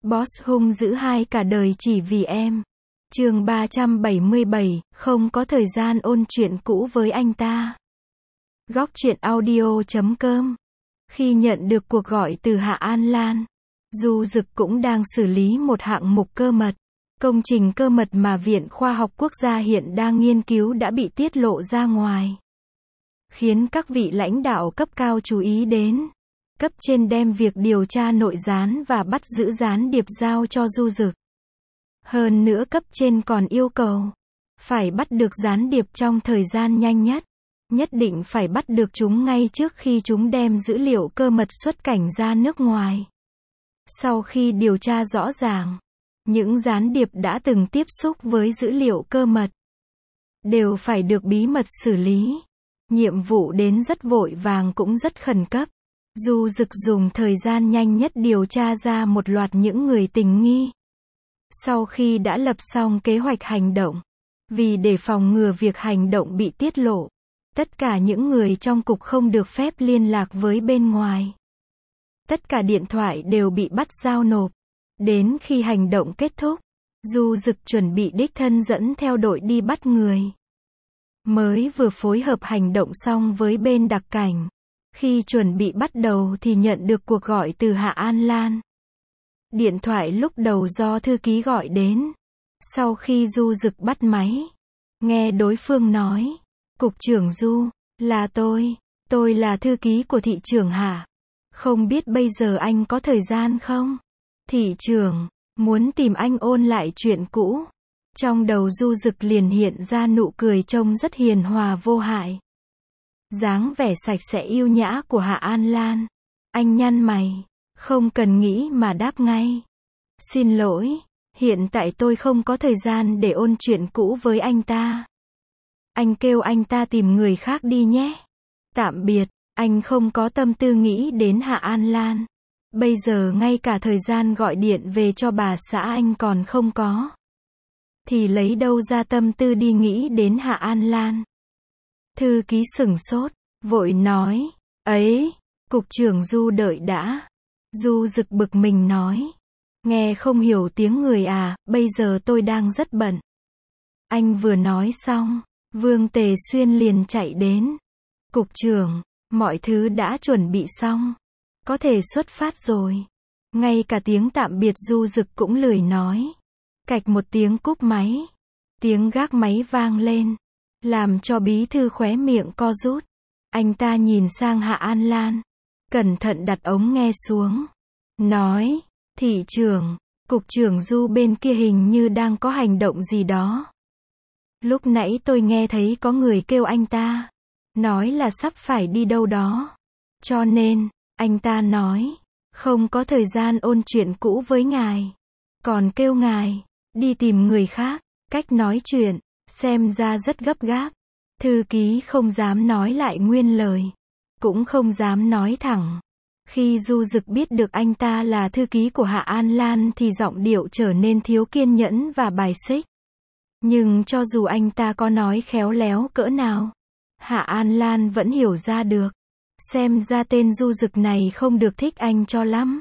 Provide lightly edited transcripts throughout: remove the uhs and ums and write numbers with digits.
Boss hung dữ hai cả đời chỉ vì em. Chương 377, không có thời gian ôn chuyện cũ với anh ta. Góc truyện audio.com. Khi nhận được cuộc gọi từ Hạ An Lan, Du Dực cũng đang xử lý một hạng mục cơ mật. Công trình cơ mật mà Viện Khoa học Quốc gia hiện đang nghiên cứu đã bị tiết lộ ra ngoài, khiến các vị lãnh đạo cấp cao chú ý đến. Cấp trên đem việc điều tra nội gián và bắt giữ gián điệp giao cho Du Dực. Hơn nữa cấp trên còn yêu cầu phải bắt được gián điệp trong thời gian nhanh nhất. Nhất định phải bắt được chúng ngay trước khi chúng đem dữ liệu cơ mật xuất cảnh ra nước ngoài. Sau khi điều tra rõ ràng, những gián điệp đã từng tiếp xúc với dữ liệu cơ mật đều phải được bí mật xử lý. Nhiệm vụ đến rất vội vàng cũng rất khẩn cấp. Du Dực dùng thời gian nhanh nhất điều tra ra một loạt những người tình nghi. Sau khi đã lập xong kế hoạch hành động, vì để phòng ngừa việc hành động bị tiết lộ, tất cả những người trong cục không được phép liên lạc với bên ngoài. Tất cả điện thoại đều bị bắt giao nộp. Đến khi hành động kết thúc, Du Dực chuẩn bị đích thân dẫn theo đội đi bắt người. Mới vừa phối hợp hành động xong với bên đặc cảnh. Khi chuẩn bị bắt đầu thì nhận được cuộc gọi từ Hạ An Lan. Điện thoại lúc đầu do thư ký gọi đến. Sau khi Du Dực bắt máy, nghe đối phương nói, Cục trưởng Du, là tôi là thư ký của thị trưởng Hạ. Không biết bây giờ anh có thời gian không? Thị trưởng, muốn tìm anh ôn lại chuyện cũ. Trong đầu Du Dực liền hiện ra nụ cười trông rất hiền hòa vô hại. Dáng vẻ sạch sẽ yêu nhã của Hạ An Lan. Anh nhăn mày, không cần nghĩ mà đáp ngay. Xin lỗi, hiện tại tôi không có thời gian để ôn chuyện cũ với anh ta. Anh kêu anh ta tìm người khác đi nhé. Tạm biệt, anh không có tâm tư nghĩ đến Hạ An Lan. Bây giờ ngay cả thời gian gọi điện về cho bà xã anh còn không có. Thì lấy đâu ra tâm tư đi nghĩ đến Hạ An Lan. Thư ký sửng sốt, vội nói, ấy, Cục trưởng Du đợi đã. Du Dực bực mình nói, nghe không hiểu tiếng người à, bây giờ tôi đang rất bận. Anh vừa nói xong, Vương Tề Xuyên liền chạy đến. Cục trưởng, mọi thứ đã chuẩn bị xong. Có thể xuất phát rồi. Ngay cả tiếng tạm biệt Du Dực cũng lười nói. Cạch một tiếng cúp máy. Tiếng gác máy vang lên, làm cho bí thư khóe miệng co rút. Anh ta nhìn sang Hạ An Lan, cẩn thận đặt ống nghe xuống. Nói, thị trưởng, Cục trưởng Du bên kia hình như đang có hành động gì đó. Lúc nãy tôi nghe thấy có người kêu anh ta. Nói là sắp phải đi đâu đó. Cho nên, anh ta nói, không có thời gian ôn chuyện cũ với ngài. Còn kêu ngài, đi tìm người khác. Cách nói chuyện, xem ra rất gấp gáp. Thư ký không dám nói lại nguyên lời. Cũng không dám nói thẳng. Khi Du Dực biết được anh ta là thư ký của Hạ An Lan thì giọng điệu trở nên thiếu kiên nhẫn và bài xích. Nhưng cho dù anh ta có nói khéo léo cỡ nào, Hạ An Lan vẫn hiểu ra được. Xem ra tên Du Dực này không được thích anh cho lắm.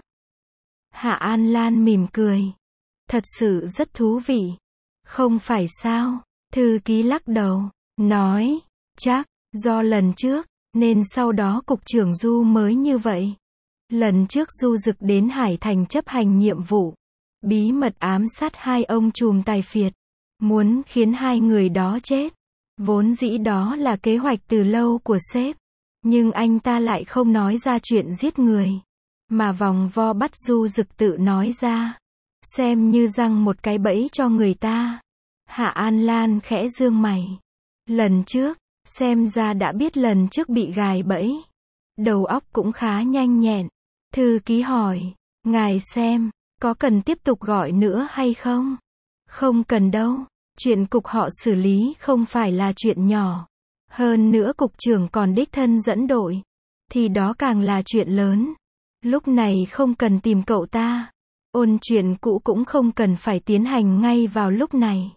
Hạ An Lan mỉm cười. Thật sự rất thú vị. Không phải sao? Thư ký lắc đầu, nói, chắc, do lần trước, nên sau đó Cục trưởng Du mới như vậy. Lần trước Du Dực đến Hải Thành chấp hành nhiệm vụ, bí mật ám sát hai ông trùm tài phiệt, muốn khiến hai người đó chết. Vốn dĩ đó là kế hoạch từ lâu của sếp, nhưng anh ta lại không nói ra chuyện giết người, mà vòng vo bắt Du Dực tự nói ra, xem như răng một cái bẫy cho người ta. Hạ An Lan khẽ dương mày. Lần trước, xem ra đã biết lần trước bị gài bẫy. Đầu óc cũng khá nhanh nhẹn. Thư ký hỏi, ngài xem, có cần tiếp tục gọi nữa hay không? Không cần đâu, chuyện cục họ xử lý không phải là chuyện nhỏ. Hơn nữa cục trưởng còn đích thân dẫn đội, thì đó càng là chuyện lớn. Lúc này không cần tìm cậu ta. Ôn chuyện cũ cũng không cần phải tiến hành ngay vào lúc này.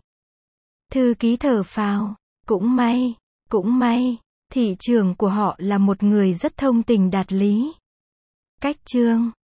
Thư ký thở phào, cũng may, thị trưởng của họ là một người rất thông tình đạt lý. Cách chương